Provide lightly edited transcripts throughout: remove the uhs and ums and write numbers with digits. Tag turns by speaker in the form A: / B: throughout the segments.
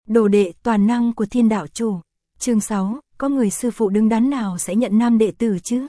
A: Đồ đệ toàn năng của Thiên Đạo Chủ. Chương 6, có người sư phụ đứng đắn nào sẽ nhận nam đệ tử chứ?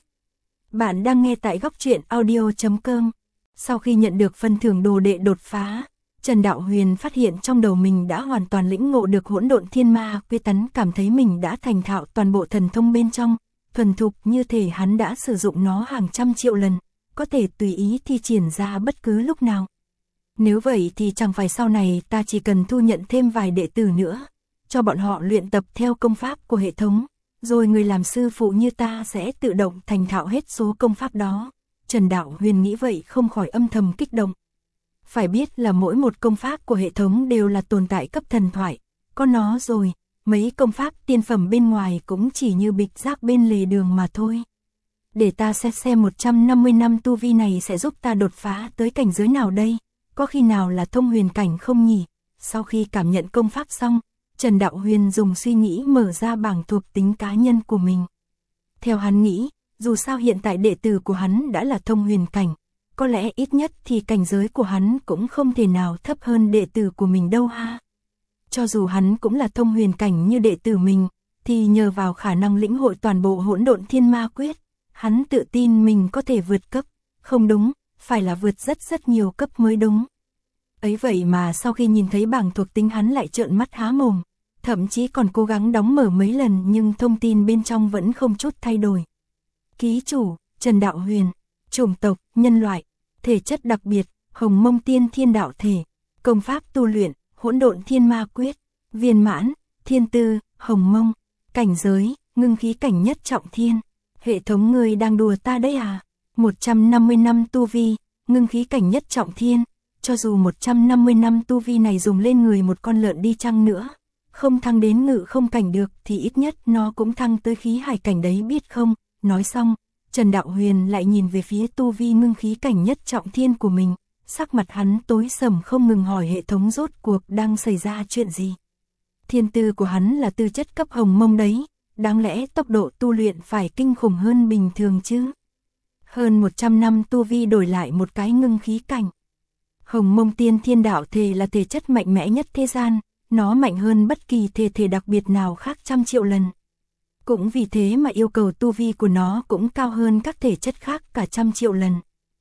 A: Bạn đang nghe tại góc truyện audio.com. Sau khi nhận được phần thưởng đồ đệ đột phá, Trần Đạo Huyền phát hiện trong đầu mình đã hoàn toàn lĩnh ngộ được hỗn độn thiên ma quy tấn, cảm thấy mình đã thành thạo toàn bộ thần thông bên trong, thuần thục như thể hắn đã sử dụng nó hàng trăm triệu lần, có thể tùy ý thi triển ra bất cứ lúc nào. Nếu vậy thì chẳng phải sau này ta chỉ cần thu nhận thêm vài đệ tử nữa, cho bọn họ luyện tập theo công pháp của hệ thống, rồi người làm sư phụ như ta sẽ tự động thành thạo hết số công pháp đó. Trần Đạo Huyền nghĩ vậy không khỏi âm thầm kích động. Phải biết là mỗi một công pháp của hệ thống đều là tồn tại cấp thần thoại, có nó rồi, mấy công pháp tiên phẩm bên ngoài cũng chỉ như bịch rác bên lề đường mà thôi. Để ta xét xem 150 năm tu vi này sẽ giúp ta đột phá tới cảnh giới nào đây, có khi nào là thông huyền cảnh không nhỉ? Sau khi cảm nhận công pháp xong, Trần Đạo Huyền dùng suy nghĩ mở ra bảng thuộc tính cá nhân của mình. Theo hắn nghĩ, dù sao hiện tại đệ tử của hắn đã là thông huyền cảnh, có lẽ ít nhất thì cảnh giới của hắn cũng không thể nào thấp hơn đệ tử của mình đâu ha. Cho dù hắn cũng là thông huyền cảnh như đệ tử mình, thì nhờ vào khả năng lĩnh hội toàn bộ hỗn độn thiên ma quyết, hắn tự tin mình có thể vượt cấp, không đúng, phải là vượt rất nhiều cấp mới đúng. Ấy vậy mà sau khi nhìn thấy bảng thuộc tính hắn lại trợn mắt há mồm, thậm chí còn cố gắng đóng mở mấy lần nhưng thông tin bên trong vẫn không chút thay đổi. Ký chủ, Trần Đạo Huyền, chủng tộc, nhân loại, thể chất đặc biệt, Hồng Mông Tiên Thiên Đạo Thể, công pháp tu luyện, hỗn độn thiên ma quyết, viên mãn, thiên tư, Hồng Mông, cảnh giới, ngưng khí cảnh nhất trọng thiên. Hệ thống người đang đùa ta đấy à? 150 năm tu vi, ngưng khí cảnh nhất trọng thiên, cho dù 150 năm tu vi này dùng lên người một con lợn đi chăng nữa, không thăng đến ngự không cảnh được thì ít nhất nó cũng thăng tới khí hải cảnh đấy biết không? Nói xong, Trần Đạo Huyền lại nhìn về phía tu vi ngưng khí cảnh nhất trọng thiên của mình, sắc mặt hắn tối sầm không ngừng hỏi hệ thống rốt cuộc đang xảy ra chuyện gì. Thiên tư của hắn là tư chất cấp Hồng Mông đấy, đáng lẽ tốc độ tu luyện phải kinh khủng hơn bình thường chứ. Hơn 100 năm tu vi đổi lại một cái ngưng khí cảnh. Hồng Mông Tiên Thiên Đạo Thể là thể chất mạnh mẽ nhất thế gian, nó mạnh hơn bất kỳ thể đặc biệt nào khác trăm triệu lần. Cũng vì thế mà yêu cầu tu vi của nó cũng cao hơn các thể chất khác cả trăm triệu lần.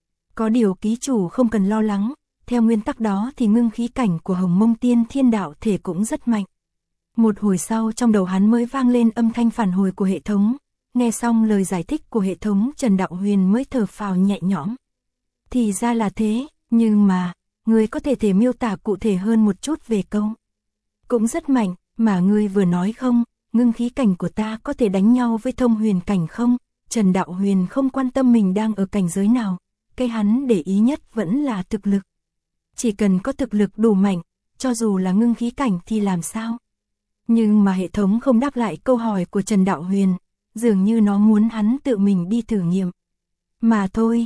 A: Có điều ký chủ không cần lo lắng, theo nguyên tắc đó thì ngưng khí cảnh của Hồng Mông Tiên Thiên Đạo Thể cũng rất mạnh. Một hồi sau trong đầu hắn mới vang lên âm thanh phản hồi của hệ thống, nghe xong lời giải thích của hệ thống Trần Đạo Huyền mới thở phào nhẹ nhõm. Thì ra là thế, nhưng mà, ngươi có thể miêu tả cụ thể hơn một chút về câu. Cũng rất mạnh, mà ngươi vừa nói không, ngưng khí cảnh của ta có thể đánh nhau với thông huyền cảnh không? Trần Đạo Huyền không quan tâm mình đang ở cảnh giới nào, cái hắn để ý nhất vẫn là thực lực. Chỉ cần có thực lực đủ mạnh, cho dù là ngưng khí cảnh thì làm sao? Nhưng mà hệ thống không đáp lại câu hỏi của Trần Đạo Huyền, dường như nó muốn hắn tự mình đi thử nghiệm. Mà thôi,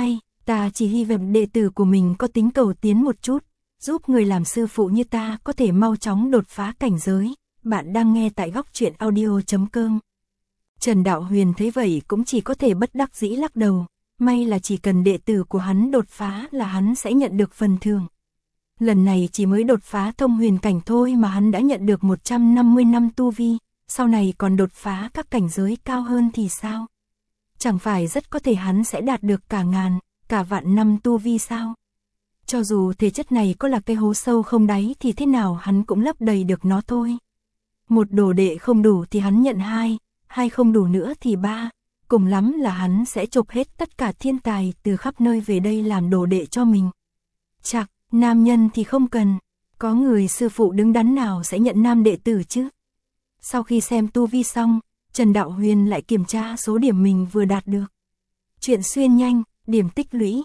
A: ta chỉ hy vọng đệ tử của mình có tính cầu tiến một chút, giúp người làm sư phụ như ta có thể mau chóng đột phá cảnh giới. Bạn đang nghe tại góc truyện audio.com. Trần Đạo Huyền thấy vậy cũng chỉ có thể bất đắc dĩ lắc đầu, may là chỉ cần đệ tử của hắn đột phá là hắn sẽ nhận được phần thưởng. Lần này chỉ mới đột phá thông huyền cảnh thôi mà hắn đã nhận được 150 năm tu vi, sau này còn đột phá các cảnh giới cao hơn thì sao? Chẳng phải rất có thể hắn sẽ đạt được cả ngàn, cả vạn năm tu vi sao? Cho dù thể chất này có là cái hố sâu không đáy thì thế nào hắn cũng lấp đầy được nó thôi. Một đồ đệ không đủ thì hắn nhận hai không đủ nữa thì ba, cùng lắm là hắn sẽ chụp hết tất cả thiên tài từ khắp nơi về đây làm đồ đệ cho mình. Chạc, nam nhân thì không cần, có người sư phụ đứng đắn nào sẽ nhận nam đệ tử chứ? Sau khi xem tu vi xong, Trần Đạo Huyền lại kiểm tra số điểm mình vừa đạt được. Chuyện xuyên nhanh, điểm tích lũy,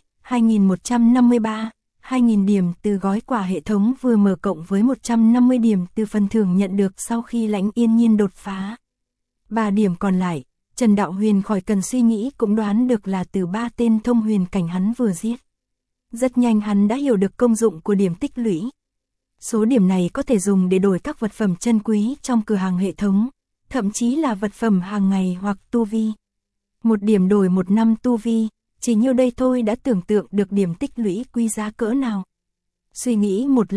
A: 2153. 2.000 điểm từ gói quà hệ thống vừa mở cộng với 150 điểm từ phần thưởng nhận được sau khi Lãnh Yên Nhiên đột phá. 3 điểm còn lại, Trần Đạo Huyền khỏi cần suy nghĩ cũng đoán được là từ 3 tên thông huyền cảnh hắn vừa giết. Rất nhanh hắn đã hiểu được công dụng của điểm tích lũy. Số điểm này có thể dùng để đổi các vật phẩm chân quý trong cửa hàng hệ thống, thậm chí là vật phẩm hàng ngày hoặc tu vi. Một điểm đổi một năm tu vi. Chỉ nhiêu đây thôi đã tưởng tượng được điểm tích lũy quý giá cỡ nào. Suy nghĩ một lát,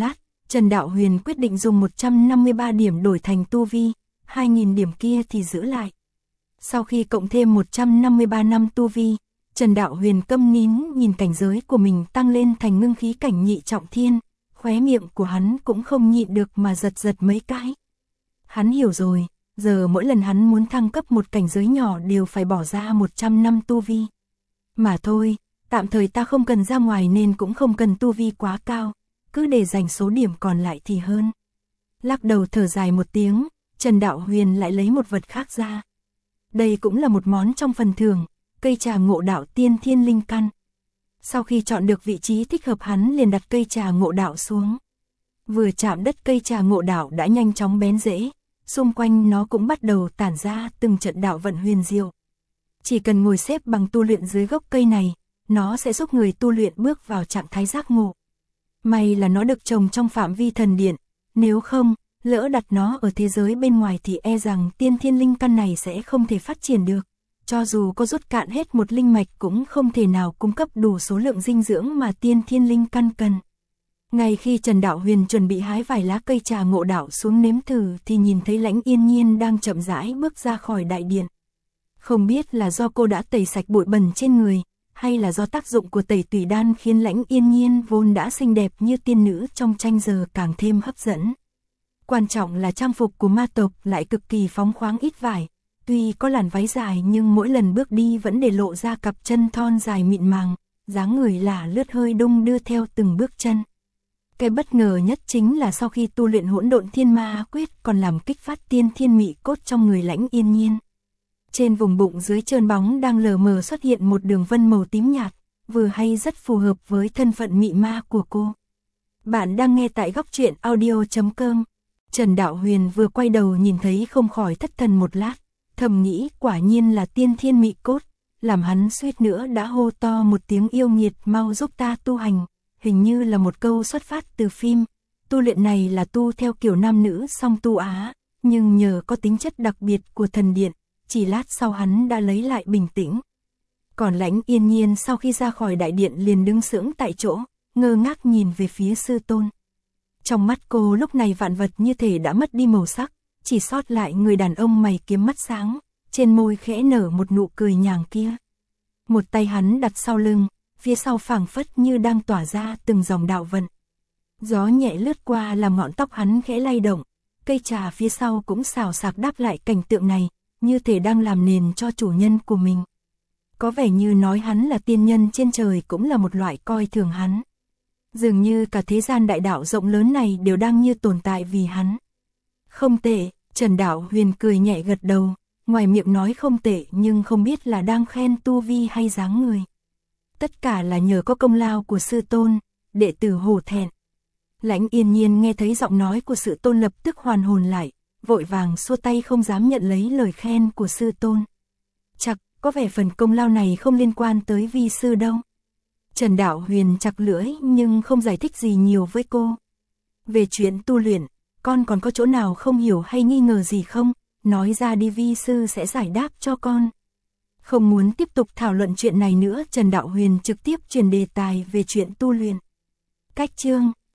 A: Trần Đạo Huyền quyết định dùng 153 điểm đổi thành tu vi, 2.000 điểm kia thì giữ lại. Sau khi cộng thêm 153 năm tu vi, Trần Đạo Huyền câm nín nhìn cảnh giới của mình tăng lên thành ngưng khí cảnh nhị trọng thiên, khóe miệng của hắn cũng không nhịn được mà giật giật mấy cái. Hắn hiểu rồi, giờ mỗi lần hắn muốn thăng cấp một cảnh giới nhỏ đều phải bỏ ra 100 năm tu vi. Mà thôi, tạm thời ta không cần ra ngoài nên cũng không cần tu vi quá cao, cứ để dành số điểm còn lại thì hơn. Lắc đầu thở dài một tiếng, Trần Đạo Huyền lại lấy một vật khác ra. Đây cũng là một món trong phần thưởng, cây trà ngộ đạo tiên thiên linh căn. Sau khi chọn được vị trí thích hợp hắn liền đặt cây trà ngộ đạo xuống. Vừa chạm đất cây trà ngộ đạo đã nhanh chóng bén rễ, xung quanh nó cũng bắt đầu tản ra từng trận đạo vận huyền diệu. Chỉ cần ngồi xếp bằng tu luyện dưới gốc cây này, nó sẽ giúp người tu luyện bước vào trạng thái giác ngộ. May là nó được trồng trong phạm vi thần điện, nếu không, lỡ đặt nó ở thế giới bên ngoài thì e rằng tiên thiên linh căn này sẽ không thể phát triển được. Cho dù có rút cạn hết một linh mạch cũng không thể nào cung cấp đủ số lượng dinh dưỡng mà tiên thiên linh căn cần. Ngay khi Trần Đạo Huyền chuẩn bị hái vài lá cây trà ngộ đạo xuống nếm thử thì nhìn thấy Lãnh Yên Nhiên đang chậm rãi bước ra khỏi đại điện. Không biết là do cô đã tẩy sạch bụi bẩn trên người, hay là do tác dụng của tẩy tùy đan khiến Lãnh Yên Nhiên vốn đã xinh đẹp như tiên nữ trong tranh giờ càng thêm hấp dẫn. Quan trọng là trang phục của ma tộc lại cực kỳ phóng khoáng ít vải, tuy có làn váy dài nhưng mỗi lần bước đi vẫn để lộ ra cặp chân thon dài mịn màng, dáng người lả lướt hơi đung đưa theo từng bước chân. Cái bất ngờ nhất chính là sau khi tu luyện hỗn độn thiên ma quyết còn làm kích phát tiên thiên mị cốt trong người Lãnh Yên Nhiên. Trên vùng bụng dưới trơn bóng đang lờ mờ xuất hiện một đường vân màu tím nhạt, vừa hay rất phù hợp với thân phận mị ma của cô. Bạn đang nghe tại góc truyện audio.com. Trần Đạo Huyền vừa quay đầu nhìn thấy không khỏi thất thần một lát, thầm nghĩ quả nhiên là tiên thiên mị cốt, làm hắn suýt nữa đã hô to một tiếng yêu nghiệt mau giúp ta tu hành, hình như là một câu xuất phát từ phim. Tu luyện này là tu theo kiểu nam nữ song tu á, nhưng nhờ có tính chất đặc biệt của thần điện, chỉ lát sau hắn đã lấy lại bình tĩnh. Còn Lãnh Yên Nhiên sau khi ra khỏi đại điện liền đứng sững tại chỗ, ngơ ngác nhìn về phía sư tôn. Trong mắt cô lúc này vạn vật như thể đã mất đi màu sắc, chỉ sót lại người đàn ông mày kiếm mắt sáng, trên môi khẽ nở một nụ cười nhàng kia. Một tay hắn đặt sau lưng, phía sau phảng phất như đang tỏa ra từng dòng đạo vận. Gió nhẹ lướt qua làm ngọn tóc hắn khẽ lay động, cây trà phía sau cũng xào xạc đáp lại cảnh tượng này, như thể đang làm nền cho chủ nhân của mình. Có vẻ như nói hắn là tiên nhân trên trời cũng là một loại coi thường hắn. Dường như cả thế gian đại đạo rộng lớn này đều đang như tồn tại vì hắn. Không tệ, Trần Đạo Huyền cười nhẹ gật đầu, ngoài miệng nói không tệ nhưng không biết là đang khen tu vi hay dáng người. Tất cả là nhờ có công lao của sư tôn, đệ tử hổ thẹn. Lãnh Yên Nhiên nghe thấy giọng nói của sư tôn lập tức hoàn hồn lại, vội vàng xua tay không dám nhận lấy lời khen của sư tôn. Chắc, có vẻ phần công lao này không liên quan tới vi sư đâu. Trần Đạo Huyền chặt lưỡi nhưng không giải thích gì nhiều với cô. Về chuyện tu luyện, con còn có chỗ nào không hiểu hay nghi ngờ gì không? Nói ra đi vi sư sẽ giải đáp cho con. Không muốn tiếp tục thảo luận chuyện này nữa, Trần Đạo Huyền trực tiếp chuyển đề tài về chuyện tu luyện. Cách chương